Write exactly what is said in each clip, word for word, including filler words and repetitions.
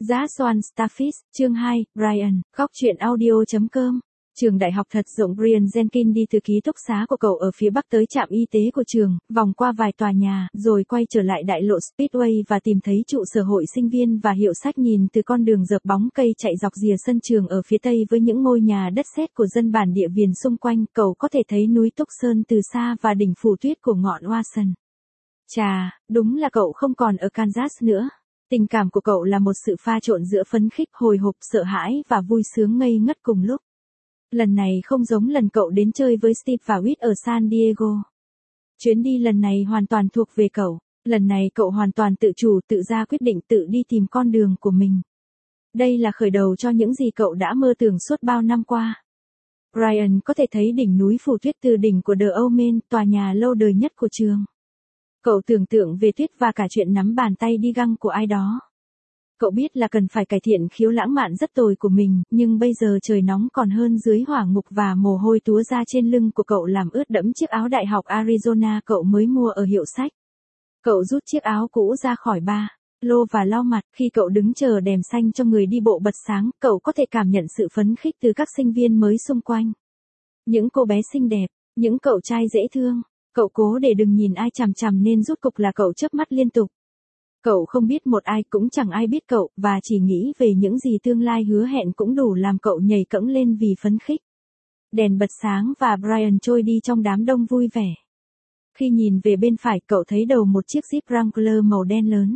Giá Swan Starfish, chương hai, Brian, góc truyện audio chấm com. Trường đại học thật rộng Brian Jenkins đi từ ký túc xá của cậu ở phía bắc tới trạm y tế của trường, vòng qua vài tòa nhà, rồi quay trở lại đại lộ Speedway và tìm thấy trụ sở hội sinh viên và hiệu sách. Nhìn từ con đường dợp bóng cây chạy dọc rìa sân trường ở phía tây với những ngôi nhà đất sét của dân bản địa viền xung quanh, cậu có thể thấy núi Tucson từ xa và đỉnh phủ tuyết của ngọn Oasen. Chà, đúng là cậu không còn ở Kansas nữa. Tình cảm của cậu là một sự pha trộn giữa phấn khích, hồi hộp, sợ hãi và vui sướng ngây ngất cùng lúc. Lần này không giống lần cậu đến chơi với Steve và Whit ở San Diego. Chuyến đi lần này hoàn toàn thuộc về cậu. Lần này cậu hoàn toàn tự chủ, tự ra quyết định tự đi tìm con đường của mình. Đây là khởi đầu cho những gì cậu đã mơ tưởng suốt bao năm qua. Brian có thể thấy đỉnh núi phủ tuyết từ đỉnh của The Omen, tòa nhà lâu đời nhất của trường. Cậu tưởng tượng về tuyết và cả chuyện nắm bàn tay đi găng của ai đó. Cậu biết là cần phải cải thiện khiếu lãng mạn rất tồi của mình, nhưng bây giờ trời nóng còn hơn dưới hỏa ngục và mồ hôi túa ra trên lưng của cậu làm ướt đẫm chiếc áo đại học Arizona cậu mới mua ở hiệu sách. Cậu rút chiếc áo cũ ra khỏi ba lô và lau mặt. Khi cậu đứng chờ đèn xanh cho người đi bộ bật sáng, cậu có thể cảm nhận sự phấn khích từ các sinh viên mới xung quanh. Những cô bé xinh đẹp, những cậu trai dễ thương. Cậu cố để đừng nhìn ai chằm chằm nên rút cục là cậu chớp mắt liên tục. Cậu không biết một ai, cũng chẳng ai biết cậu, và chỉ nghĩ về những gì tương lai hứa hẹn cũng đủ làm cậu nhảy cẫng lên vì phấn khích. Đèn bật sáng và Brian trôi đi trong đám đông vui vẻ. Khi nhìn về bên phải, cậu thấy đầu một chiếc Jeep Wrangler màu đen lớn.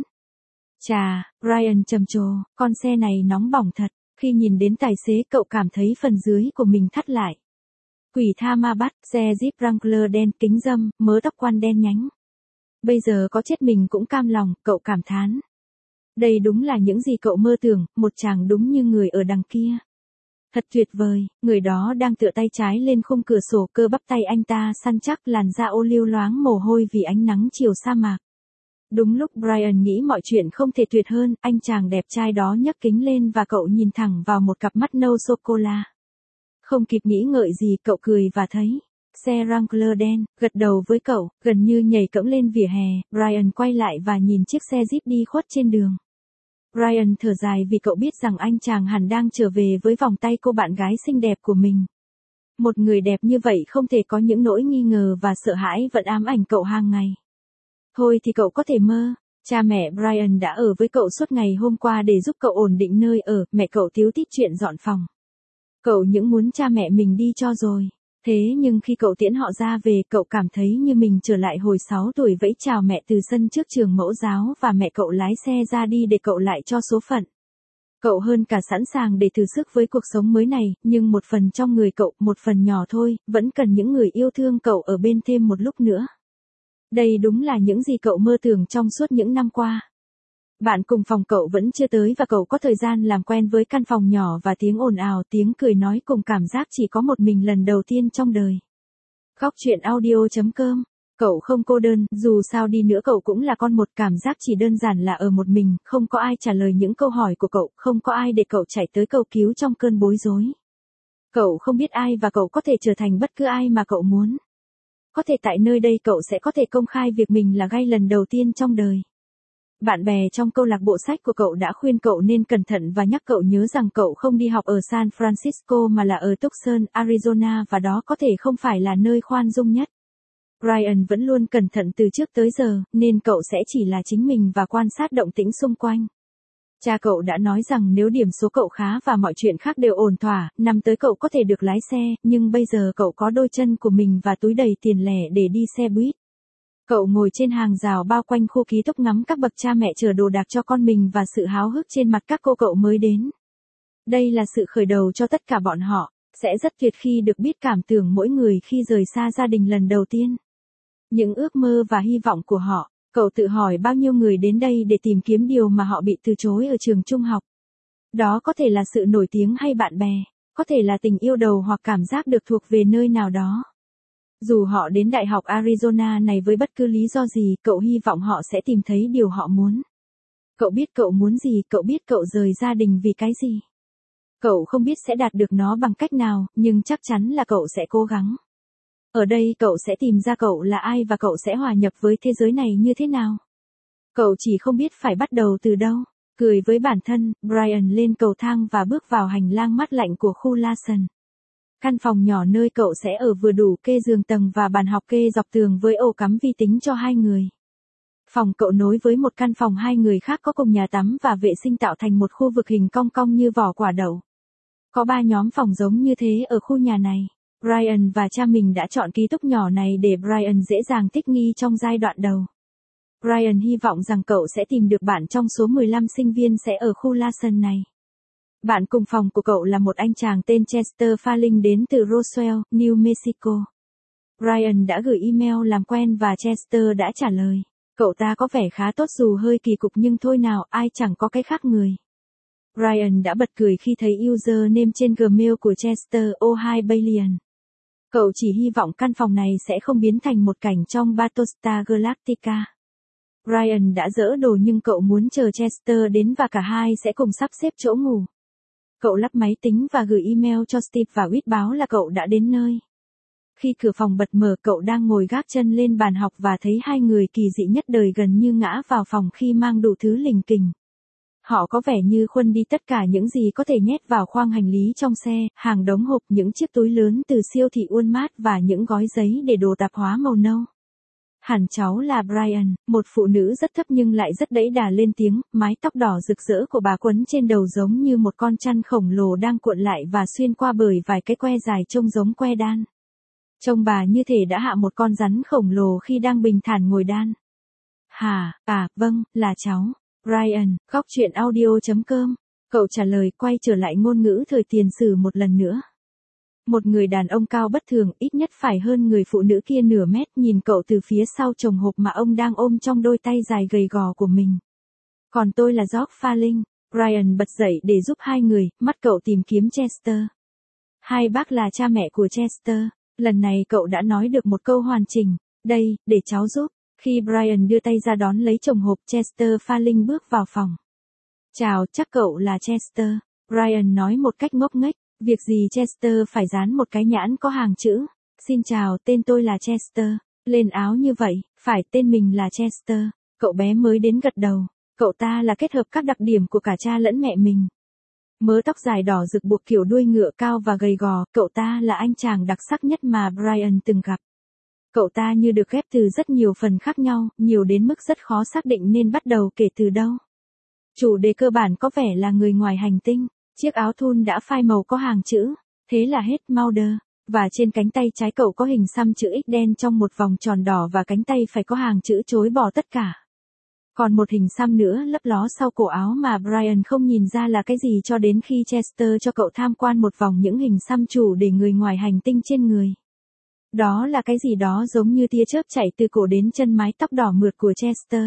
Chà, Brian trầm trồ, con xe này nóng bỏng thật. Khi nhìn đến tài xế, cậu cảm thấy phần dưới của mình thắt lại. Quỷ tha ma bắt, xe Jeep Wrangler đen, kính râm, mớ tóc quăn đen nhánh. Bây giờ có chết mình cũng cam lòng, cậu cảm thán. Đây đúng là những gì cậu mơ tưởng, một chàng đúng như người ở đằng kia. Thật tuyệt vời, người đó đang tựa tay trái lên khung cửa sổ, cơ bắp tay anh ta săn chắc, làn da ô liu loáng mồ hôi vì ánh nắng chiều sa mạc. Đúng lúc Brian nghĩ mọi chuyện không thể tuyệt hơn, anh chàng đẹp trai đó nhấc kính lên và cậu nhìn thẳng vào một cặp mắt nâu sô-cô-la. Không kịp nghĩ ngợi gì, cậu cười và thấy xe Wrangler đen, gật đầu với cậu, gần như nhảy cẫng lên vỉa hè. Brian quay lại và nhìn chiếc xe Jeep đi khuất trên đường. Brian thở dài vì cậu biết rằng anh chàng hẳn đang trở về với vòng tay cô bạn gái xinh đẹp của mình. Một người đẹp như vậy không thể có những nỗi nghi ngờ và sợ hãi vẫn ám ảnh cậu hàng ngày. Thôi thì cậu có thể mơ. Cha mẹ Brian đã ở với cậu suốt ngày hôm qua để giúp cậu ổn định nơi ở, mẹ cậu tíu tít chuyện dọn phòng. Cậu những muốn cha mẹ mình đi cho rồi. Thế nhưng khi cậu tiễn họ ra về, cậu cảm thấy như mình trở lại hồi sáu tuổi vẫy chào mẹ từ sân trước trường mẫu giáo và mẹ cậu lái xe ra đi để cậu lại cho số phận. Cậu hơn cả sẵn sàng để thử sức với cuộc sống mới này, nhưng một phần trong người cậu, một phần nhỏ thôi, vẫn cần những người yêu thương cậu ở bên thêm một lúc nữa. Đây đúng là những gì cậu mơ tưởng trong suốt những năm qua. Bạn cùng phòng cậu vẫn chưa tới và cậu có thời gian làm quen với căn phòng nhỏ và tiếng ồn ào, tiếng cười nói cùng cảm giác chỉ có một mình lần đầu tiên trong đời. Góc truyện audio chấm com. Cậu không cô đơn, dù sao đi nữa cậu cũng là con một, cảm giác chỉ đơn giản là ở một mình, không có ai trả lời những câu hỏi của cậu, không có ai để cậu chạy tới cầu cứu trong cơn bối rối. Cậu không biết ai và cậu có thể trở thành bất cứ ai mà cậu muốn. Có thể tại nơi đây cậu sẽ có thể công khai việc mình là gay lần đầu tiên trong đời. Bạn bè trong câu lạc bộ sách của cậu đã khuyên cậu nên cẩn thận và nhắc cậu nhớ rằng cậu không đi học ở San Francisco mà là ở Tucson, Arizona và đó có thể không phải là nơi khoan dung nhất. Brian vẫn luôn cẩn thận từ trước tới giờ, nên cậu sẽ chỉ là chính mình và quan sát động tĩnh xung quanh. Cha cậu đã nói rằng nếu điểm số cậu khá và mọi chuyện khác đều ổn thỏa, năm tới cậu có thể được lái xe, nhưng bây giờ cậu có đôi chân của mình và túi đầy tiền lẻ để đi xe buýt. Cậu ngồi trên hàng rào bao quanh khu ký túc ngắm các bậc cha mẹ chở đồ đạc cho con mình và sự háo hức trên mặt các cô cậu mới đến. Đây là sự khởi đầu cho tất cả bọn họ, sẽ rất tuyệt khi được biết cảm tưởng mỗi người khi rời xa gia đình lần đầu tiên. Những ước mơ và hy vọng của họ, cậu tự hỏi bao nhiêu người đến đây để tìm kiếm điều mà họ bị từ chối ở trường trung học. Đó có thể là sự nổi tiếng hay bạn bè, có thể là tình yêu đầu hoặc cảm giác được thuộc về nơi nào đó. Dù họ đến Đại học Arizona này với bất cứ lý do gì, cậu hy vọng họ sẽ tìm thấy điều họ muốn. Cậu biết cậu muốn gì, cậu biết cậu rời gia đình vì cái gì. Cậu không biết sẽ đạt được nó bằng cách nào, nhưng chắc chắn là cậu sẽ cố gắng. Ở đây cậu sẽ tìm ra cậu là ai và cậu sẽ hòa nhập với thế giới này như thế nào. Cậu chỉ không biết phải bắt đầu từ đâu. Cười với bản thân, Brian lên cầu thang và bước vào hành lang mát lạnh của khu Larson. Căn phòng nhỏ nơi cậu sẽ ở vừa đủ kê giường tầng và bàn học kê dọc tường với ổ cắm vi tính cho hai người. Phòng cậu nối với một căn phòng hai người khác có cùng nhà tắm và vệ sinh tạo thành một khu vực hình cong cong như vỏ quả đậu. Có ba nhóm phòng giống như thế ở khu nhà này. Brian và cha mình đã chọn ký túc nhỏ này để Brian dễ dàng thích nghi trong giai đoạn đầu. Brian hy vọng rằng cậu sẽ tìm được bạn trong số mười lăm sinh viên sẽ ở khu Larson này. Bạn cùng phòng của cậu là một anh chàng tên Chester Farling đến từ Roswell, New Mexico. Brian đã gửi email làm quen và Chester đã trả lời. Cậu ta có vẻ khá tốt dù hơi kỳ cục nhưng thôi nào, ai chẳng có cái khác người. Brian đã bật cười khi thấy username trên Gmail của Chester O'Hibalian. Cậu chỉ hy vọng căn phòng này sẽ không biến thành một cảnh trong Battlestar Galactica. Brian đã dỡ đồ nhưng cậu muốn chờ Chester đến và cả hai sẽ cùng sắp xếp chỗ ngủ. Cậu lắp máy tính và gửi email cho Steve và Whit báo là cậu đã đến nơi. Khi cửa phòng bật mở cậu đang ngồi gác chân lên bàn học và thấy hai người kỳ dị nhất đời gần như ngã vào phòng khi mang đủ thứ lình kình. Họ có vẻ như khuân đi tất cả những gì có thể nhét vào khoang hành lý trong xe, hàng đống hộp, những chiếc túi lớn từ siêu thị Walmart và những gói giấy để đồ tạp hóa màu nâu. Hẳn cháu là Brian, một phụ nữ rất thấp nhưng lại rất đẫy đà lên tiếng, mái tóc đỏ rực rỡ của bà quấn trên đầu giống như một con chăn khổng lồ đang cuộn lại và xuyên qua bởi vài cái que dài trông giống que đan. Trông bà như thể đã hạ một con rắn khổng lồ khi đang bình thản ngồi đan. Hả, à, vâng, là cháu. Brian, góc chuyện audio chấm com. Cậu trả lời quay trở lại ngôn ngữ thời tiền sử một lần nữa. Một người đàn ông cao bất thường, ít nhất phải hơn người phụ nữ kia nửa mét, nhìn cậu từ phía sau chồng hộp mà ông đang ôm trong đôi tay dài gầy gò của mình. Còn tôi là George Farling. Brian bật dậy để giúp hai người, mắt cậu tìm kiếm Chester. Hai bác là cha mẹ của Chester. Lần này cậu đã nói được một câu hoàn chỉnh. Đây, để cháu giúp. Khi Brian đưa tay ra đón lấy chồng hộp, Chester Farling bước vào phòng. Chào, chắc cậu là Chester. Brian nói một cách ngốc nghếch. Việc gì Chester phải dán một cái nhãn có hàng chữ. Xin chào, tên tôi là Chester. Lên áo như vậy, phải, tên mình là Chester. Cậu bé mới đến gật đầu. Cậu ta là kết hợp các đặc điểm của cả cha lẫn mẹ mình. Mớ tóc dài đỏ rực buộc kiểu đuôi ngựa cao và gầy gò, cậu ta là anh chàng đặc sắc nhất mà Brian từng gặp. Cậu ta như được ghép từ rất nhiều phần khác nhau, nhiều đến mức rất khó xác định nên bắt đầu kể từ đâu. Chủ đề cơ bản có vẻ là người ngoài hành tinh. Chiếc áo thun đã phai màu có hàng chữ. Thế là hết Mulder. Và trên cánh tay trái cậu có hình xăm chữ X đen trong một vòng tròn đỏ và cánh tay phải có hàng chữ chối bỏ tất cả. Còn một hình xăm nữa lấp ló sau cổ áo mà Brian không nhìn ra là cái gì cho đến khi Chester cho cậu tham quan một vòng những hình xăm chủ để người ngoài hành tinh trên người. Đó là cái gì đó giống như tia chớp chạy từ cổ đến chân mái tóc đỏ mượt của Chester.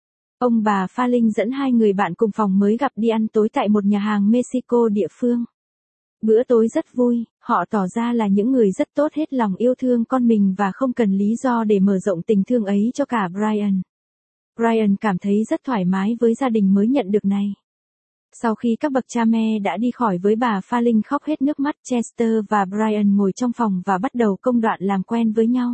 Ông bà Farling dẫn hai người bạn cùng phòng mới gặp đi ăn tối tại một nhà hàng Mexico địa phương. Bữa tối rất vui, họ tỏ ra là những người rất tốt hết lòng yêu thương con mình và không cần lý do để mở rộng tình thương ấy cho cả Brian. Brian cảm thấy rất thoải mái với gia đình mới nhận được này. Sau khi các bậc cha mẹ đã đi khỏi với bà Farling khóc hết nước mắt, Chester và Brian ngồi trong phòng và bắt đầu công đoạn làm quen với nhau.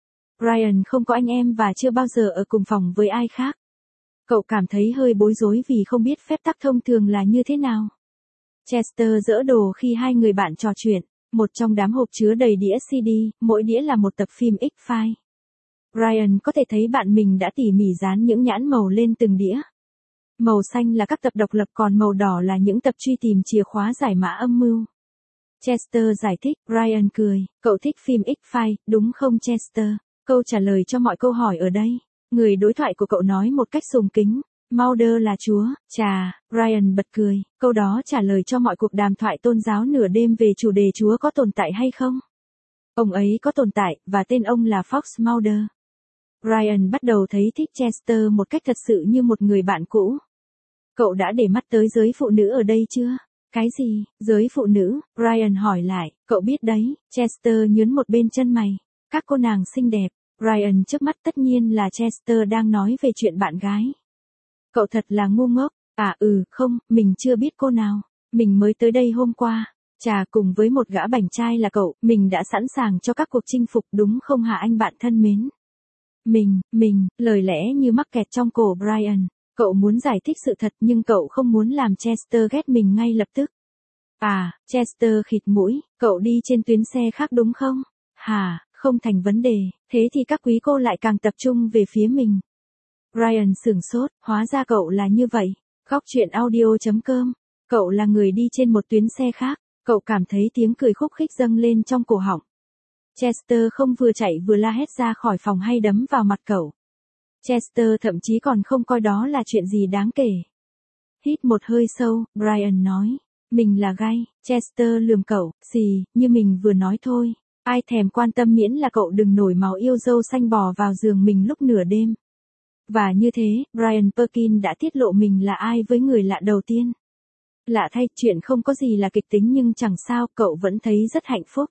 Brian không có anh em và chưa bao giờ ở cùng phòng với ai khác. Cậu cảm thấy hơi bối rối vì không biết phép tắc thông thường là như thế nào. Chester dỡ đồ khi hai người bạn trò chuyện, một trong đám hộp chứa đầy đĩa xê đê, mỗi đĩa là một tập phim X-Files. Brian có thể thấy bạn mình đã tỉ mỉ dán những nhãn màu lên từng đĩa. Màu xanh là các tập độc lập còn màu đỏ là những tập truy tìm chìa khóa giải mã âm mưu. Chester giải thích, Brian cười, cậu thích phim X-Files, đúng không Chester? Câu trả lời cho mọi câu hỏi ở đây. Người đối thoại của cậu nói một cách sùng kính. Mulder là Chúa, chà, Brian bật cười, câu đó trả lời cho mọi cuộc đàm thoại tôn giáo nửa đêm về chủ đề Chúa có tồn tại hay không. Ông ấy có tồn tại, và tên ông là Fox Mulder. Brian bắt đầu thấy thích Chester một cách thật sự như một người bạn cũ. Cậu đã để mắt tới giới phụ nữ ở đây chưa? Cái gì, giới phụ nữ? Brian hỏi lại, cậu biết đấy, Chester nhướng một bên chân mày. Các cô nàng xinh đẹp. Brian trước mắt tất nhiên là Chester đang nói về chuyện bạn gái. Cậu thật là ngu ngốc. À ừ, không, mình chưa biết cô nào. Mình mới tới đây hôm qua. Chà, cùng với một gã bảnh trai là cậu, mình đã sẵn sàng cho các cuộc chinh phục đúng không hả anh bạn thân mến? Mình, mình, lời lẽ như mắc kẹt trong cổ Brian. Cậu muốn giải thích sự thật nhưng cậu không muốn làm Chester ghét mình ngay lập tức. À, Chester khịt mũi, cậu đi trên tuyến xe khác đúng không? Hả, không thành vấn đề, thế thì các quý cô lại càng tập trung về phía mình. Ryan sửng sốt, hóa ra cậu là như vậy. Góc chuyện audio chấm com, cậu là người đi trên một tuyến xe khác, cậu cảm thấy tiếng cười khúc khích dâng lên trong cổ họng. Chester không vừa chạy vừa la hét ra khỏi phòng hay đấm vào mặt cậu. Chester thậm chí còn không coi đó là chuyện gì đáng kể. Hít một hơi sâu, Brian nói, mình là gay. Chester lườm cậu, xì, như mình vừa nói thôi. Ai thèm quan tâm miễn là cậu đừng nổi máu yêu dâu xanh bò vào giường mình lúc nửa đêm. Và như thế, Brian Perkin đã tiết lộ mình là ai với người lạ đầu tiên. Lạ thay, chuyện không có gì là kịch tính nhưng chẳng sao, cậu vẫn thấy rất hạnh phúc.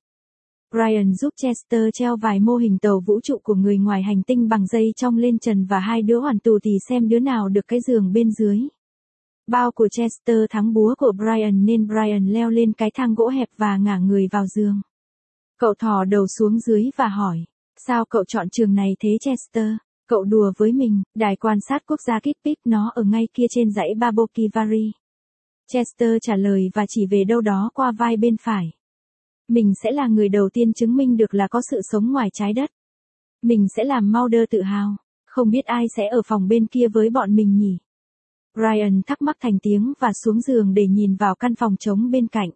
Brian giúp Chester treo vài mô hình tàu vũ trụ của người ngoài hành tinh bằng dây trong lên trần và hai đứa hoàn tù tì xem đứa nào được cái giường bên dưới. Bao của Chester thắng búa của Brian nên Brian leo lên cái thang gỗ hẹp và ngả người vào giường. Cậu thò đầu xuống dưới và hỏi, sao cậu chọn trường này thế Chester? Cậu đùa với mình, đài quan sát quốc gia Kitt Peak nó ở ngay kia trên dãy Babokivari. Chester trả lời và chỉ về đâu đó qua vai bên phải. Mình sẽ là người đầu tiên chứng minh được là có sự sống ngoài trái đất. Mình sẽ làm Mulder tự hào. Không biết ai sẽ ở phòng bên kia với bọn mình nhỉ? Brian thắc mắc thành tiếng và xuống giường để nhìn vào căn phòng trống bên cạnh.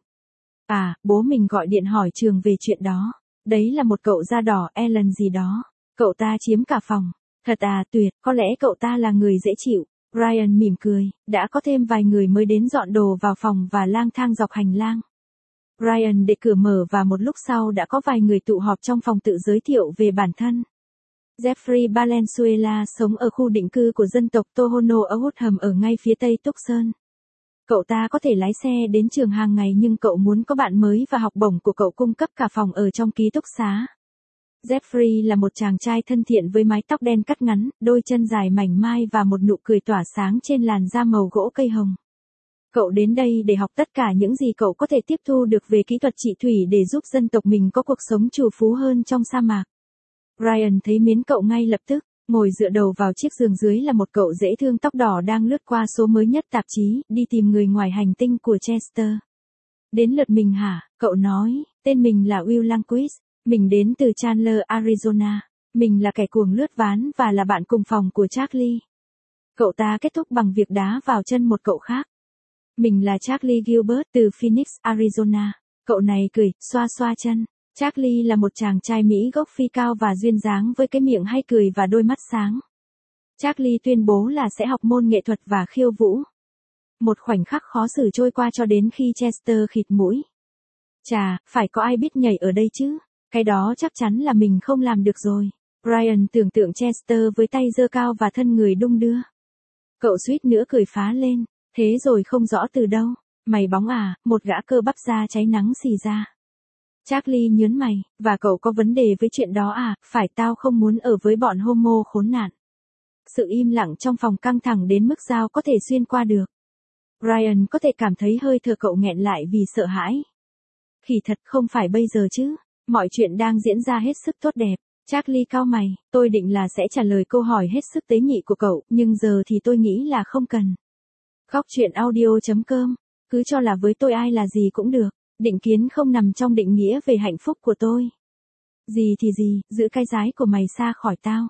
À, bố mình gọi điện hỏi trường về chuyện đó. Đấy là một cậu da đỏ Alan gì đó. Cậu ta chiếm cả phòng. Thật à, tuyệt, có lẽ cậu ta là người dễ chịu. Brian mỉm cười, đã có thêm vài người mới đến dọn đồ vào phòng và lang thang dọc hành lang. Brian để cửa mở và một lúc sau đã có vài người tụ họp trong phòng tự giới thiệu về bản thân. Jeffrey Valenzuela sống ở khu định cư của dân tộc Tohono ở Woodham ở ngay phía tây Tucson. Cậu ta có thể lái xe đến trường hàng ngày nhưng cậu muốn có bạn mới và học bổng của cậu cung cấp cả phòng ở trong ký túc xá. Jeffrey là một chàng trai thân thiện với mái tóc đen cắt ngắn, đôi chân dài mảnh mai và một nụ cười tỏa sáng trên làn da màu gỗ cây hồng. Cậu đến đây để học tất cả những gì cậu có thể tiếp thu được về kỹ thuật trị thủy để giúp dân tộc mình có cuộc sống trù phú hơn trong sa mạc. Brian thấy mến cậu ngay lập tức, ngồi dựa đầu vào chiếc giường dưới là một cậu dễ thương tóc đỏ đang lướt qua số mới nhất tạp chí, đi tìm người ngoài hành tinh của Chester. Đến lượt mình hả? Cậu nói, tên mình là Will Langquist, mình đến từ Chandler, Arizona. Mình là kẻ cuồng lướt ván và là bạn cùng phòng của Charlie. Cậu ta kết thúc bằng việc đá vào chân một cậu khác. Mình là Charlie Gilbert từ Phoenix, Arizona. Cậu này cười, xoa xoa chân. Charlie là một chàng trai Mỹ gốc Phi cao và duyên dáng với cái miệng hay cười và đôi mắt sáng. Charlie tuyên bố là sẽ học môn nghệ thuật và khiêu vũ. Một khoảnh khắc khó xử trôi qua cho đến khi Chester khịt mũi. Chà, phải có ai biết nhảy ở đây chứ? Cái đó chắc chắn là mình không làm được rồi. Brian tưởng tượng Chester với tay giơ cao và thân người đung đưa. Cậu suýt nữa cười phá lên. Thế rồi không rõ từ đâu. Mày bóng à, một gã cơ bắp da cháy nắng xì ra. Charlie nhớn mày, và cậu có vấn đề với chuyện đó à, phải tao không muốn ở với bọn homo khốn nạn. Sự im lặng trong phòng căng thẳng đến mức dao có thể xuyên qua được. Brian có thể cảm thấy hơi thở cậu nghẹn lại vì sợ hãi. Khỉ thật không phải bây giờ chứ, mọi chuyện đang diễn ra hết sức tốt đẹp. Charlie cau mày, tôi định là sẽ trả lời câu hỏi hết sức tế nhị của cậu, nhưng giờ thì tôi nghĩ là không cần. Góc chuyện audio chấm com, cứ cho là với tôi ai là gì cũng được, định kiến không nằm trong định nghĩa về hạnh phúc của tôi. Gì thì gì, giữ cái dái của mày xa khỏi tao.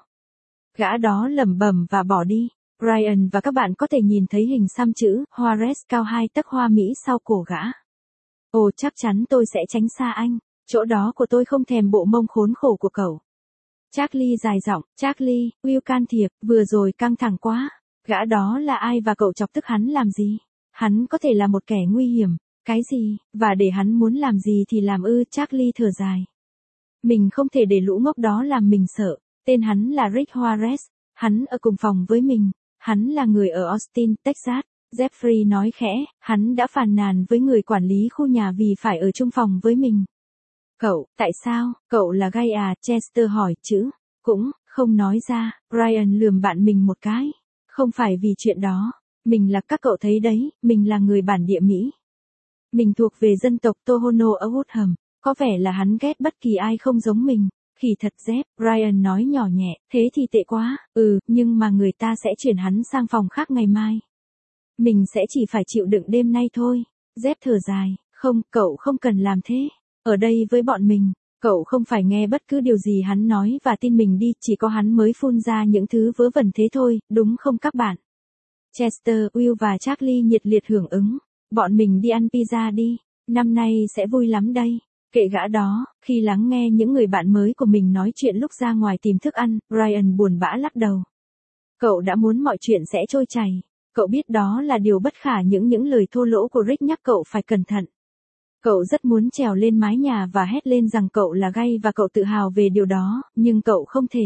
Gã đó lẩm bẩm và bỏ đi. Brian và các bạn có thể nhìn thấy hình xăm chữ Juarez cao hai tấc hoa Mỹ sau cổ gã. Ồ chắc chắn tôi sẽ tránh xa anh, chỗ đó của tôi không thèm bộ mông khốn khổ của cậu. Charlie dài giọng, Charlie, Will can thiệp, vừa rồi căng thẳng quá. Gã đó là ai và cậu chọc tức hắn làm gì? Hắn có thể là một kẻ nguy hiểm, cái gì, và để hắn muốn làm gì thì làm ư, Charlie thở dài. Mình không thể để lũ ngốc đó làm mình sợ, tên hắn là Rick Juarez, hắn ở cùng phòng với mình, hắn là người ở Austin, Texas. Jeffrey nói khẽ, hắn đã phàn nàn với người quản lý khu nhà vì phải ở chung phòng với mình. Cậu, tại sao, cậu là gay à, Chester hỏi chữ, cũng, không nói ra, Brian lườm bạn mình một cái. Không phải vì chuyện đó, mình là các cậu thấy đấy, mình là người bản địa Mỹ. Mình thuộc về dân tộc Tohono ở Woodham, có vẻ là hắn ghét bất kỳ ai không giống mình. Kỳ thật Jeff, Brian nói nhỏ nhẹ, thế thì tệ quá, ừ, nhưng mà người ta sẽ chuyển hắn sang phòng khác ngày mai. Mình sẽ chỉ phải chịu đựng đêm nay thôi. Jeff thở dài, không, cậu không cần làm thế. Ở đây với bọn mình, cậu không phải nghe bất cứ điều gì hắn nói và tin mình đi, chỉ có hắn mới phun ra những thứ vớ vẩn thế thôi, đúng không các bạn? Chester, Will và Charlie nhiệt liệt hưởng ứng. Bọn mình đi ăn pizza đi, năm nay sẽ vui lắm đây. Kệ gã đó, khi lắng nghe những người bạn mới của mình nói chuyện lúc ra ngoài tìm thức ăn, Brian buồn bã lắc đầu. Cậu đã muốn mọi chuyện sẽ trôi chảy. Cậu biết đó là điều bất khả những những lời thô lỗ của Rick nhắc cậu phải cẩn thận. Cậu rất muốn trèo lên mái nhà và hét lên rằng cậu là gay và cậu tự hào về điều đó, nhưng cậu không thể.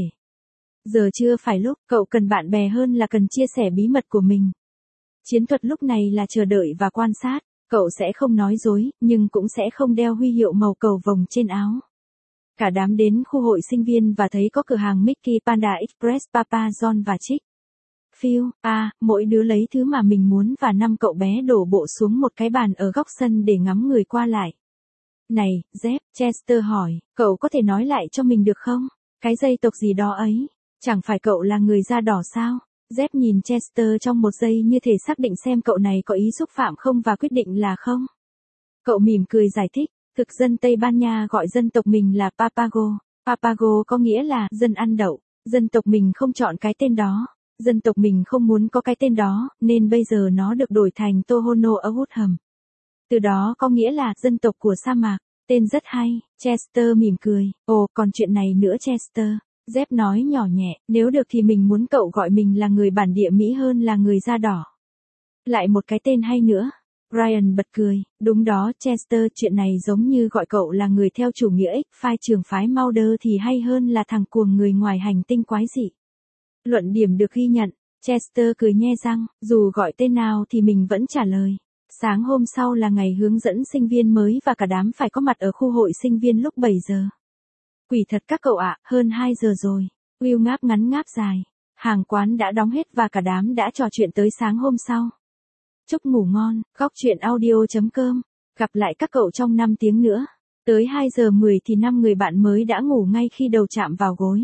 Giờ chưa phải lúc, cậu cần bạn bè hơn là cần chia sẻ bí mật của mình. Chiến thuật lúc này là chờ đợi và quan sát. Cậu sẽ không nói dối, nhưng cũng sẽ không đeo huy hiệu màu cầu vồng trên áo. Cả đám đến khu hội sinh viên và thấy có cửa hàng Mickey Panda Express Papa John và Chick Phil, à, mỗi đứa lấy thứ mà mình muốn và năm cậu bé đổ bộ xuống một cái bàn ở góc sân để ngắm người qua lại. Này, Jeff, Chester hỏi, cậu có thể nói lại cho mình được không? Cái dây tộc gì đó ấy, chẳng phải cậu là người da đỏ sao? Jeff nhìn Chester trong một giây như thể xác định xem cậu này có ý xúc phạm không và quyết định là không. Cậu mỉm cười giải thích, thực dân Tây Ban Nha gọi dân tộc mình là Papago. Papago có nghĩa là dân ăn đậu. Dân tộc mình không chọn cái tên đó. Dân tộc mình không muốn có cái tên đó, nên bây giờ nó được đổi thành Tohono O'odham. Từ đó có nghĩa là dân tộc của sa mạc. Tên rất hay, Chester mỉm cười. Ồ, còn chuyện này nữa Chester. Jeff nói nhỏ nhẹ, nếu được thì mình muốn cậu gọi mình là người bản địa Mỹ hơn là người da đỏ. Lại một cái tên hay nữa. Brian bật cười, đúng đó Chester, chuyện này giống như gọi cậu là người theo chủ nghĩa X-File trường phái Mulder thì hay hơn là thằng cuồng người ngoài hành tinh quái dị. Luận điểm được ghi nhận, Chester cười nhe răng, dù gọi tên nào thì mình vẫn trả lời. Sáng hôm sau là ngày hướng dẫn sinh viên mới và cả đám phải có mặt ở khu hội sinh viên lúc bảy giờ. Quỷ thật các cậu ạ, hơn hai giờ rồi. Will ngáp ngắn ngáp dài. Hàng quán đã đóng hết và cả đám đã trò chuyện tới sáng hôm sau. Chúc ngủ ngon, góc chuyện audio chấm com. Gặp lại các cậu trong năm tiếng nữa. Tới hai giờ mười thì năm người bạn mới đã ngủ ngay khi đầu chạm vào gối.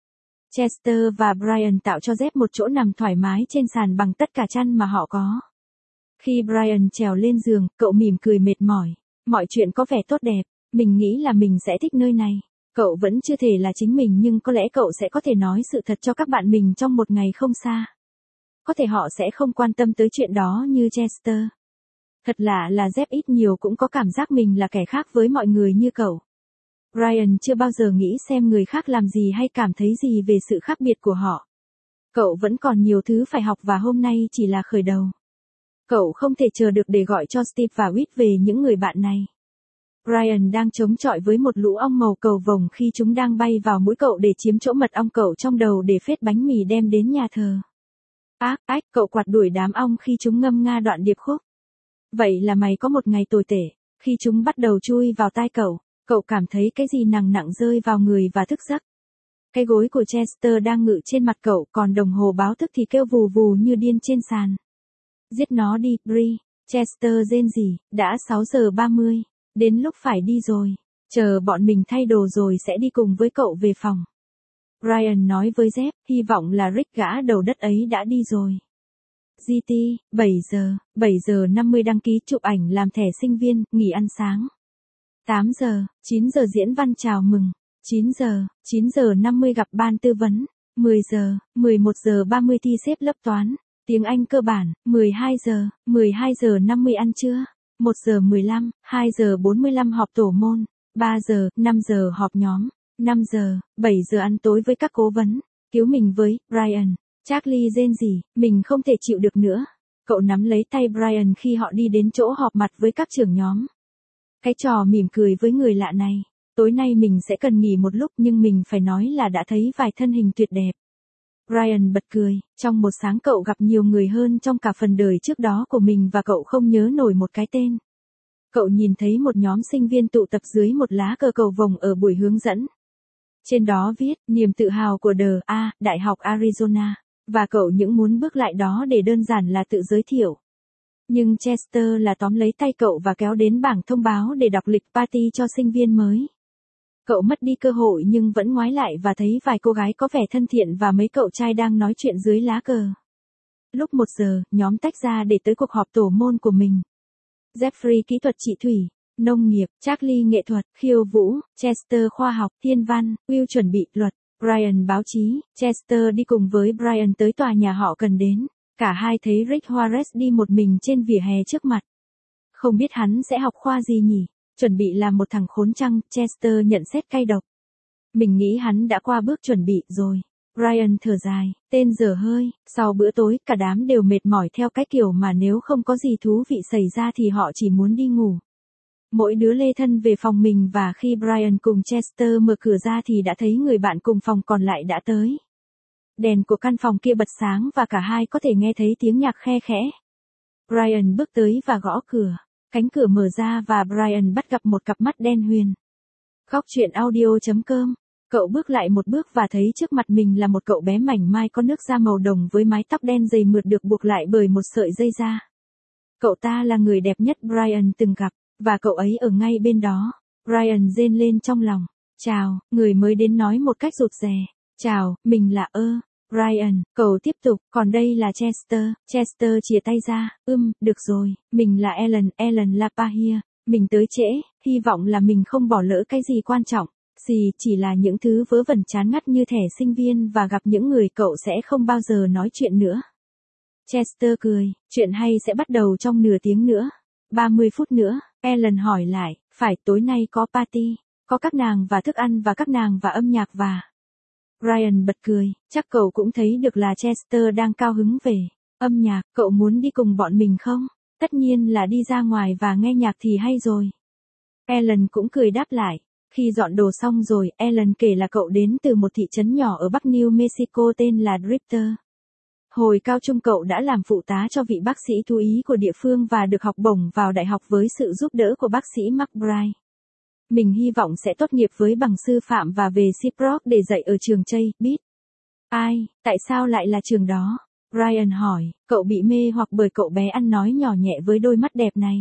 Chester và Brian tạo cho Jeff một chỗ nằm thoải mái trên sàn bằng tất cả chăn mà họ có. Khi Brian trèo lên giường, cậu mỉm cười mệt mỏi. Mọi chuyện có vẻ tốt đẹp, mình nghĩ là mình sẽ thích nơi này. Cậu vẫn chưa thể là chính mình nhưng có lẽ cậu sẽ có thể nói sự thật cho các bạn mình trong một ngày không xa. Có thể họ sẽ không quan tâm tới chuyện đó như Chester. Thật lạ là Jeff ít nhiều cũng có cảm giác mình là kẻ khác với mọi người như cậu. Brian chưa bao giờ nghĩ xem người khác làm gì hay cảm thấy gì về sự khác biệt của họ. Cậu vẫn còn nhiều thứ phải học và hôm nay chỉ là khởi đầu. Cậu không thể chờ được để gọi cho Steve và Whit về những người bạn này. Brian đang chống chọi với một lũ ong màu cầu vồng khi chúng đang bay vào mũi cậu để chiếm chỗ mật ong cậu trong đầu để phết bánh mì đem đến nhà thờ. Ác, ách, cậu quạt đuổi đám ong khi chúng ngâm nga đoạn điệp khúc. Vậy là mày có một ngày tồi tệ, khi chúng bắt đầu chui vào tai cậu, cậu cảm thấy cái gì nặng nặng rơi vào người và thức giấc. Cái gối của Chester đang ngự trên mặt cậu, còn đồng hồ báo thức thì kêu vù vù như điên trên sàn. Giết nó đi, Bri. Chester rên rỉ, đã sáu giờ ba mươi. Đến lúc phải đi rồi. Chờ bọn mình thay đồ rồi sẽ đi cùng với cậu về phòng. Brian nói với Jeff, hy vọng là Rick gã đầu đất ấy đã đi rồi. giê tê, bảy giờ, bảy giờ năm mươi đăng ký chụp ảnh làm thẻ sinh viên, nghỉ ăn sáng. tám giờ, chín giờ diễn văn chào mừng. chín giờ, chín giờ năm mươi gặp ban tư vấn. mười giờ, mười một giờ ba mươi thi xếp lớp toán. Tiếng Anh cơ bản, mười hai giờ, mười hai giờ năm mươi ăn trưa. một giờ mười lăm, hai giờ bốn mươi lăm họp tổ môn. ba giờ, năm giờ họp nhóm. năm giờ, bảy giờ ăn tối với các cố vấn. Cứu mình với, Brian. Charlie rên rỉ, mình không thể chịu được nữa. Cậu nắm lấy tay Brian khi họ đi đến chỗ họp mặt với các trưởng nhóm. Cái trò mỉm cười với người lạ này. Tối nay mình sẽ cần nghỉ một lúc nhưng mình phải nói là đã thấy vài thân hình tuyệt đẹp. Brian bật cười, trong một sáng cậu gặp nhiều người hơn trong cả phần đời trước đó của mình và cậu không nhớ nổi một cái tên. Cậu nhìn thấy một nhóm sinh viên tụ tập dưới một lá cờ cầu vồng ở buổi hướng dẫn. Trên đó viết, niềm tự hào của đờ A, Đại học Arizona. Và cậu những muốn bước lại đó để đơn giản là tự giới thiệu. Nhưng Chester là tóm lấy tay cậu và kéo đến bảng thông báo để đọc lịch party cho sinh viên mới. Cậu mất đi cơ hội nhưng vẫn ngoái lại và thấy vài cô gái có vẻ thân thiện và mấy cậu trai đang nói chuyện dưới lá cờ. Lúc một giờ, nhóm tách ra để tới cuộc họp tổ môn của mình. Jeffrey kỹ thuật trị thủy, nông nghiệp, Charlie nghệ thuật, khiêu vũ, Chester khoa học, thiên văn, Will chuẩn bị luật, Brian báo chí, Chester đi cùng với Brian tới tòa nhà họ cần đến. Cả hai thấy Rick Juarez đi một mình trên vỉa hè trước mặt. Không biết hắn sẽ học khoa gì nhỉ? Chuẩn bị làm một thằng khốn chăng, Chester nhận xét cay độc. Mình nghĩ hắn đã qua bước chuẩn bị rồi. Brian thở dài, tên dở hơi, sau bữa tối cả đám đều mệt mỏi theo cái kiểu mà nếu không có gì thú vị xảy ra thì họ chỉ muốn đi ngủ. Mỗi đứa lê thân về phòng mình và khi Brian cùng Chester mở cửa ra thì đã thấy người bạn cùng phòng còn lại đã tới. Đèn của căn phòng kia bật sáng và cả hai có thể nghe thấy tiếng nhạc khe khẽ. Brian bước tới và gõ cửa. Cánh cửa mở ra và Brian bắt gặp một cặp mắt đen huyền. Góc truyện audio chấm com. Cậu bước lại một bước và thấy trước mặt mình là một cậu bé mảnh mai có nước da màu đồng với mái tóc đen dày mượt được buộc lại bởi một sợi dây da. Cậu ta là người đẹp nhất Brian từng gặp, và cậu ấy ở ngay bên đó. Brian rên lên trong lòng. Chào, người mới đến nói một cách rụt rè. Chào, mình là ơ. Brian, cậu tiếp tục, còn đây là Chester. Chester chìa tay ra, ưm, được rồi, mình là Ellen, Ellen Lapahia. Mình tới trễ, hy vọng là mình không bỏ lỡ cái gì quan trọng. Gì, chỉ là những thứ vớ vẩn chán ngắt như thẻ sinh viên và gặp những người cậu sẽ không bao giờ nói chuyện nữa. Chester cười, chuyện hay sẽ bắt đầu trong nửa tiếng nữa. ba mươi phút nữa, Ellen hỏi lại, phải tối nay có party, có các nàng và thức ăn và các nàng và âm nhạc và... Brian bật cười, chắc cậu cũng thấy được là Chester đang cao hứng về âm nhạc, cậu muốn đi cùng bọn mình không? Tất nhiên là đi ra ngoài và nghe nhạc thì hay rồi. Ellen cũng cười đáp lại. Khi dọn đồ xong rồi, Ellen kể là cậu đến từ một thị trấn nhỏ ở Bắc New Mexico tên là Drifter. Hồi cao trung cậu đã làm phụ tá cho vị bác sĩ thú y của địa phương và được học bổng vào đại học với sự giúp đỡ của bác sĩ McBride. Mình hy vọng sẽ tốt nghiệp với bằng sư phạm và về Cyprus để dạy ở trường Chey, Beat. Ai, tại sao lại là trường đó? Brian hỏi, cậu bị mê hoặc bởi cậu bé ăn nói nhỏ nhẹ với đôi mắt đẹp này.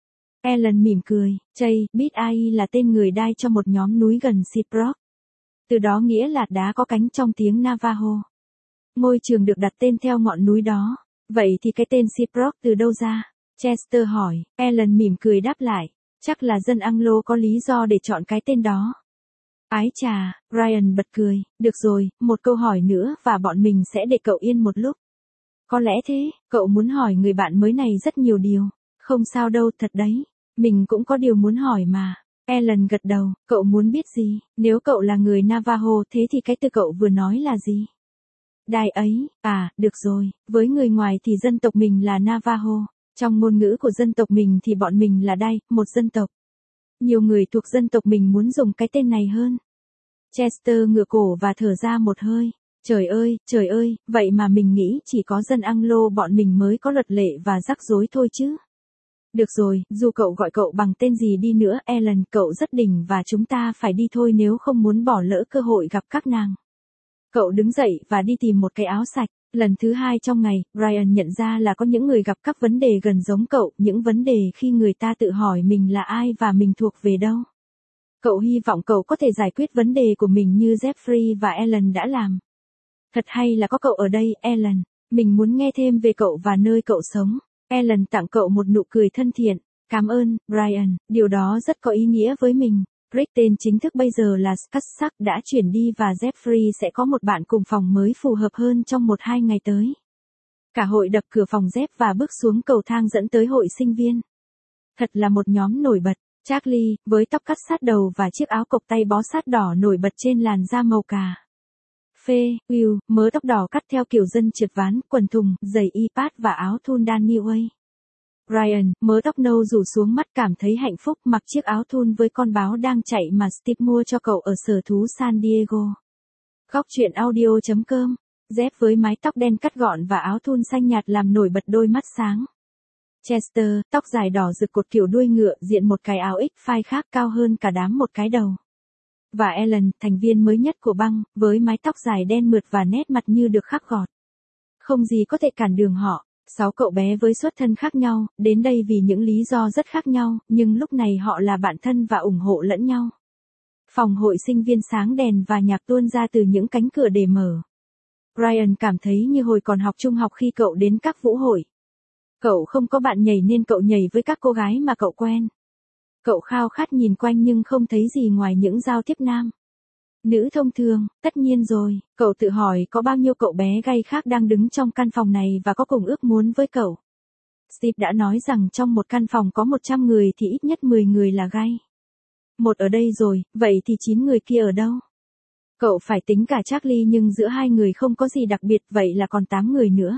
Ellen mỉm cười, Chey, Beat Ai là tên người đai cho một nhóm núi gần Cyprus. Từ đó nghĩa là đá có cánh trong tiếng Navajo. Ngôi trường được đặt tên theo ngọn núi đó. Vậy thì cái tên Cyprus từ đâu ra? Chester hỏi, Ellen mỉm cười đáp lại. Chắc là dân Anglo có lý do để chọn cái tên đó. Ái chà, Brian bật cười, được rồi, một câu hỏi nữa và bọn mình sẽ để cậu yên một lúc. Có lẽ thế, cậu muốn hỏi người bạn mới này rất nhiều điều. Không sao đâu, thật đấy. Mình cũng có điều muốn hỏi mà. Ellen gật đầu, cậu muốn biết gì? Nếu cậu là người Navajo thế thì cái từ cậu vừa nói là gì? Đài ấy, à, được rồi, với người ngoài thì dân tộc mình là Navajo. Trong ngôn ngữ của dân tộc mình thì bọn mình là Đai, một dân tộc. Nhiều người thuộc dân tộc mình muốn dùng cái tên này hơn. Chester ngửa cổ và thở ra một hơi. Trời ơi, trời ơi, vậy mà mình nghĩ chỉ có dân Anglo bọn mình mới có luật lệ và rắc rối thôi chứ. Được rồi, dù cậu gọi cậu bằng tên gì đi nữa, Ellen, cậu rất đỉnh và chúng ta phải đi thôi nếu không muốn bỏ lỡ cơ hội gặp các nàng. Cậu đứng dậy và đi tìm một cái áo sạch. Lần thứ hai trong ngày, Brian nhận ra là có những người gặp các vấn đề gần giống cậu, những vấn đề khi người ta tự hỏi mình là ai và mình thuộc về đâu. Cậu hy vọng cậu có thể giải quyết vấn đề của mình như Jeffrey và Ellen đã làm. Thật hay là có cậu ở đây, Ellen. Mình muốn nghe thêm về cậu và nơi cậu sống. Ellen tặng cậu một nụ cười thân thiện. Cảm ơn, Brian, điều đó rất có ý nghĩa với mình. Rick tên chính thức bây giờ là Scutsack đã chuyển đi và Jeffrey sẽ có một bạn cùng phòng mới phù hợp hơn trong một hai ngày tới. Cả hội đập cửa phòng dép và bước xuống cầu thang dẫn tới hội sinh viên. Thật là một nhóm nổi bật. Charlie, với tóc cắt sát đầu và chiếc áo cộc tay bó sát đỏ nổi bật trên làn da màu cà phê, Will, mớ tóc đỏ cắt theo kiểu dân trượt ván, quần thùng, giày y pad và áo thun Daniel. Brian, mớ tóc nâu rủ xuống mắt cảm thấy hạnh phúc mặc chiếc áo thun với con báo đang chạy mà Steve mua cho cậu ở sở thú San Diego. Góc truyện audio chấm com. Dép với mái tóc đen cắt gọn và áo thun xanh nhạt làm nổi bật đôi mắt sáng. Chester, tóc dài đỏ rực cột kiểu đuôi ngựa, diện một cái áo X-File khác cao hơn cả đám một cái đầu. Và Ellen, thành viên mới nhất của băng, với mái tóc dài đen mượt và nét mặt như được khắc gọt. Không gì có thể cản đường họ. Sáu cậu bé với xuất thân khác nhau, đến đây vì những lý do rất khác nhau, nhưng lúc này họ là bạn thân và ủng hộ lẫn nhau. Phòng hội sinh viên sáng đèn và nhạc tuôn ra từ những cánh cửa để mở. Brian cảm thấy như hồi còn học trung học khi cậu đến các vũ hội. Cậu không có bạn nhảy nên cậu nhảy với các cô gái mà cậu quen. Cậu khao khát nhìn quanh nhưng không thấy gì ngoài những giao tiếp nam nữ thông thường. Tất nhiên rồi, cậu tự hỏi có bao nhiêu cậu bé gay khác đang đứng trong căn phòng này và có cùng ước muốn với cậu. Steve đã nói rằng trong một căn phòng có một trăm người thì ít nhất mười người là gay. Một ở đây rồi, vậy thì chín người kia ở đâu? Cậu phải tính cả Charlie nhưng giữa hai người không có gì đặc biệt, vậy là còn tám người nữa.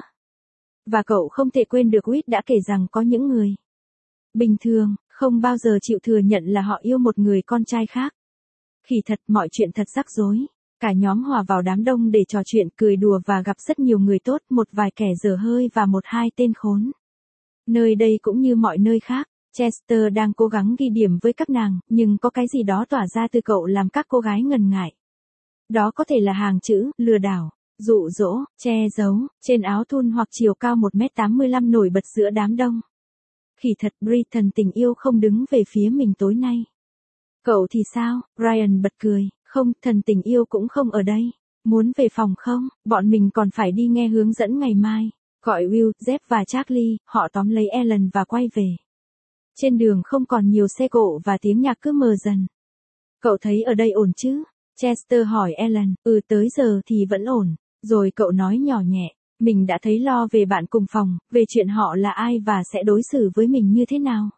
Và cậu không thể quên được Whit đã kể rằng có những người bình thường, không bao giờ chịu thừa nhận là họ yêu một người con trai khác. Khi thật mọi chuyện thật rắc rối. Cả nhóm hòa vào đám đông để trò chuyện, cười đùa và gặp rất nhiều người tốt, một vài kẻ dở hơi và một hai tên khốn. Nơi đây cũng như mọi nơi khác, Chester đang cố gắng ghi điểm với các nàng, nhưng có cái gì đó tỏa ra từ cậu làm các cô gái ngần ngại. Đó có thể là hàng chữ, lừa đảo, dụ dỗ, che giấu, trên áo thun hoặc chiều cao một mét tám mươi lăm nổi bật giữa đám đông. Khỉ thật, Britain tình yêu không đứng về phía mình tối nay. Cậu thì sao? Brian bật cười, không, thần tình yêu cũng không ở đây. Muốn về phòng không? Bọn mình còn phải đi nghe hướng dẫn ngày mai. Gọi Will, Jeff và Charlie, họ tóm lấy Ellen và quay về. Trên đường không còn nhiều xe cộ và tiếng nhạc cứ mờ dần. Cậu thấy ở đây ổn chứ? Chester hỏi Ellen, ừ tới giờ thì vẫn ổn. Rồi cậu nói nhỏ nhẹ, mình đã thấy lo về bạn cùng phòng, về chuyện họ là ai và sẽ đối xử với mình như thế nào.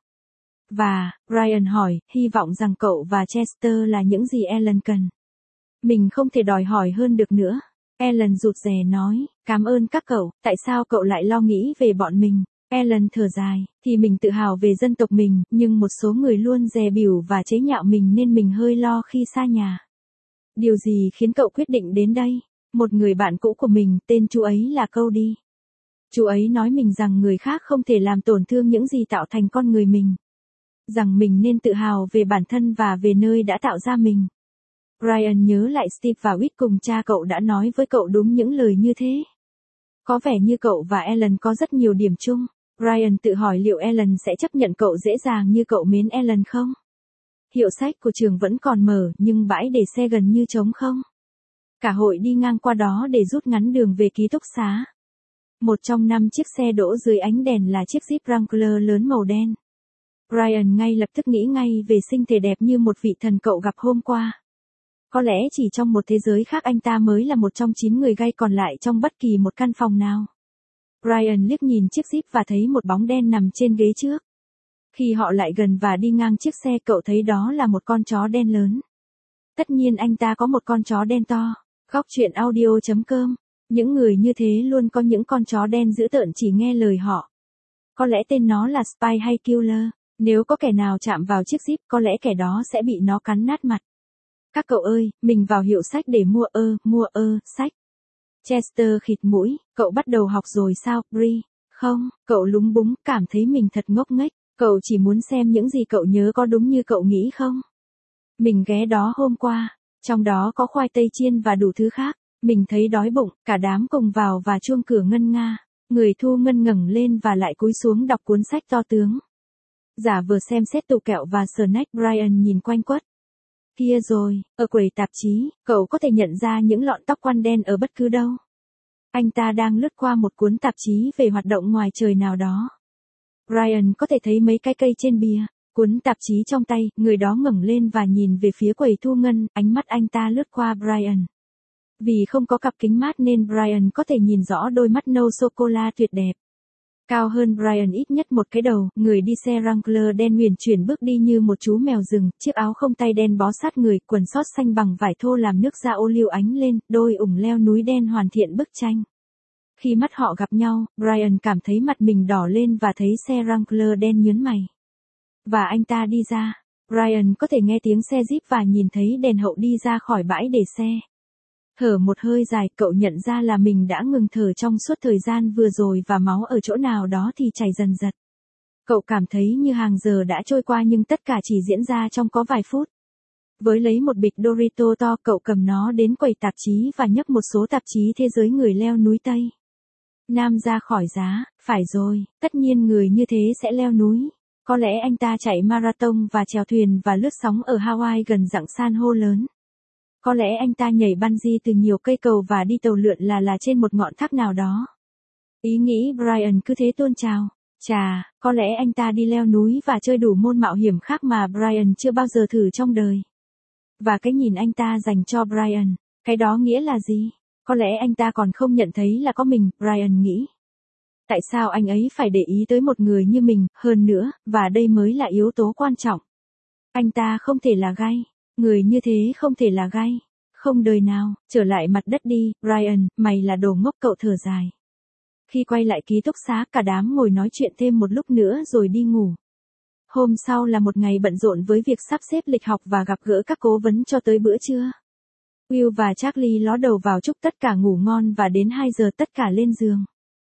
Và, Brian hỏi, hy vọng rằng cậu và Chester là những gì Ellen cần. Mình không thể đòi hỏi hơn được nữa. Ellen rụt rè nói, cảm ơn các cậu, tại sao cậu lại lo nghĩ về bọn mình? Ellen thở dài, thì mình tự hào về dân tộc mình, nhưng một số người luôn dè bỉu và chế nhạo mình nên mình hơi lo khi xa nhà. Điều gì khiến cậu quyết định đến đây? Một người bạn cũ của mình, tên chú ấy là Cody. Chú ấy nói mình rằng người khác không thể làm tổn thương những gì tạo thành con người mình. Rằng mình nên tự hào về bản thân và về nơi đã tạo ra mình. Brian nhớ lại Steve và Whit cùng cha cậu đã nói với cậu đúng những lời như thế. Có vẻ như cậu và Ellen có rất nhiều điểm chung. Brian tự hỏi liệu Ellen sẽ chấp nhận cậu dễ dàng như cậu mến Ellen không? Hiệu sách của trường vẫn còn mở nhưng bãi để xe gần như trống không. Cả hội đi ngang qua đó để rút ngắn đường về ký túc xá. Một trong năm chiếc xe đỗ dưới ánh đèn là chiếc Jeep Wrangler lớn màu đen. Brian ngay lập tức nghĩ ngay về sinh thể đẹp như một vị thần cậu gặp hôm qua. Có lẽ chỉ trong một thế giới khác anh ta mới là một trong chín người gay còn lại trong bất kỳ một căn phòng nào. Brian liếc nhìn chiếc Jeep và thấy một bóng đen nằm trên ghế trước. Khi họ lại gần và đi ngang chiếc xe cậu thấy đó là một con chó đen lớn. Tất nhiên anh ta có một con chó đen to. Góc truyện audio chấm com. Những người như thế luôn có những con chó đen dữ tợn chỉ nghe lời họ. Có lẽ tên nó là Spy hay Killer. Nếu có kẻ nào chạm vào chiếc Jeep có lẽ kẻ đó sẽ bị nó cắn nát mặt. Các cậu ơi, mình vào hiệu sách để mua ơ, mua ơ, sách. Chester khịt mũi, cậu bắt đầu học rồi sao, Bri? Không, cậu lúng búng, cảm thấy mình thật ngốc nghếch. Cậu chỉ muốn xem những gì cậu nhớ có đúng như cậu nghĩ không? Mình ghé đó hôm qua, trong đó có khoai tây chiên và đủ thứ khác. Mình thấy đói bụng, cả đám cùng vào và chuông cửa ngân nga. Người thu ngân ngẩng lên và lại cúi xuống đọc cuốn sách to tướng. Giả vừa xem xét tủ kẹo và snack, Brian nhìn quanh quất. Kia rồi, ở quầy tạp chí, cậu có thể nhận ra những lọn tóc quăn đen ở bất cứ đâu. Anh ta đang lướt qua một cuốn tạp chí về hoạt động ngoài trời nào đó. Brian có thể thấy mấy cái cây trên bìa, cuốn tạp chí trong tay, người đó ngẩng lên và nhìn về phía quầy thu ngân, ánh mắt anh ta lướt qua Brian. Vì không có cặp kính mát nên Brian có thể nhìn rõ đôi mắt nâu sô-cô-la tuyệt đẹp. Cao hơn Brian ít nhất một cái đầu, người đi xe Wrangler đen huyền chuyển bước đi như một chú mèo rừng, chiếc áo không tay đen bó sát người, quần sót xanh bằng vải thô làm nước da ô liu ánh lên, đôi ủng leo núi đen hoàn thiện bức tranh. Khi mắt họ gặp nhau, Brian cảm thấy mặt mình đỏ lên và thấy xe Wrangler đen nhướng mày. Và anh ta đi ra. Brian có thể nghe tiếng xe Jeep và nhìn thấy đèn hậu đi ra khỏi bãi để xe. Thở một hơi dài, cậu nhận ra là mình đã ngừng thở trong suốt thời gian vừa rồi và máu ở chỗ nào đó thì chảy dần dật. Cậu cảm thấy như hàng giờ đã trôi qua nhưng tất cả chỉ diễn ra trong có vài phút. Với lấy một bịch Dorito to, cậu cầm nó đến quầy tạp chí và nhấc một số tạp chí thế giới người leo núi Tây Nam ra khỏi giá. Phải rồi, tất nhiên người như thế sẽ leo núi. Có lẽ anh ta chạy marathon và chèo thuyền và lướt sóng ở Hawaii gần rặng san hô lớn. Có lẽ anh ta nhảy bungee từ nhiều cây cầu và đi tàu lượn là là trên một ngọn thác nào đó. Ý nghĩ Brian cứ thế tuôn trào. Chà, có lẽ anh ta đi leo núi và chơi đủ môn mạo hiểm khác mà Brian chưa bao giờ thử trong đời. Và cái nhìn anh ta dành cho Brian, cái đó nghĩa là gì? Có lẽ anh ta còn không nhận thấy là có mình, Brian nghĩ. Tại sao anh ấy phải để ý tới một người như mình, hơn nữa, và đây mới là yếu tố quan trọng. Anh ta không thể là gay, người như thế không thể là gay. Không đời nào, trở lại mặt đất đi, Brian, mày là đồ ngốc, cậu thở dài. Khi quay lại ký túc xá, cả đám ngồi nói chuyện thêm một lúc nữa rồi đi ngủ. Hôm sau là một ngày bận rộn với việc sắp xếp lịch học và gặp gỡ các cố vấn cho tới bữa trưa. Will và Charlie ló đầu vào chúc tất cả ngủ ngon và đến hai giờ tất cả lên giường.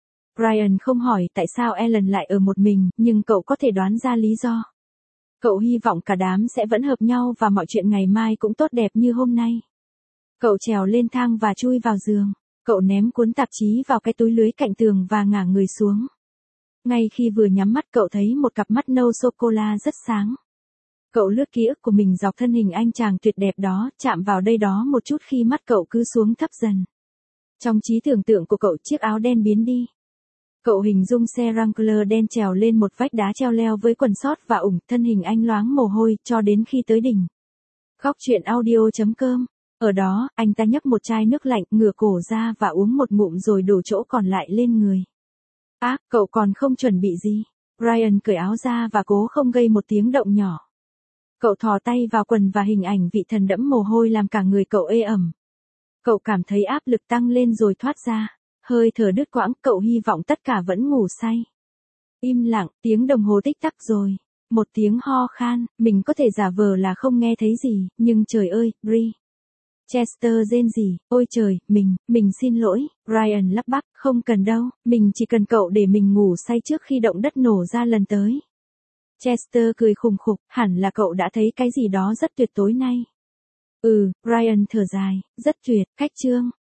Brian không hỏi tại sao Ellen lại ở một mình, nhưng cậu có thể đoán ra lý do. Cậu hy vọng cả đám sẽ vẫn hợp nhau và mọi chuyện ngày mai cũng tốt đẹp như hôm nay. Cậu trèo lên thang và chui vào giường. Cậu ném cuốn tạp chí vào cái túi lưới cạnh tường và ngả người xuống. Ngay khi vừa nhắm mắt cậu thấy một cặp mắt nâu sô-cô-la rất sáng. Cậu lướt ký ức của mình dọc thân hình anh chàng tuyệt đẹp đó, chạm vào đây đó một chút khi mắt cậu cứ xuống thấp dần. Trong trí tưởng tượng của cậu chiếc áo đen biến đi. Cậu hình dung xe Wrangler đen trèo lên một vách đá treo leo với quần sót và ủng, thân hình anh loáng mồ hôi cho đến khi tới đỉnh. Góc truyện audio chấm com. Ở đó, anh ta nhấp một chai nước lạnh, ngửa cổ ra và uống một ngụm rồi đổ chỗ còn lại lên người. Á, cậu còn không chuẩn bị gì. Brian cởi áo ra và cố không gây một tiếng động nhỏ. Cậu thò tay vào quần và hình ảnh vị thần đẫm mồ hôi làm cả người cậu ê ẩm. Cậu cảm thấy áp lực tăng lên rồi thoát ra. Hơi thở đứt quãng, cậu hy vọng tất cả vẫn ngủ say. Im lặng, tiếng đồng hồ tích tắc rồi. Một tiếng ho khan, mình có thể giả vờ là không nghe thấy gì, nhưng trời ơi, Bri. Chester rên rỉ, ôi trời, mình, mình xin lỗi, Brian lắp bắp, không cần đâu, mình chỉ cần cậu để mình ngủ say trước khi động đất nổ ra lần tới. Chester cười khùng khục, hẳn là cậu đã thấy cái gì đó rất tuyệt tối nay. Ừ, Brian thở dài, rất tuyệt, cách chương.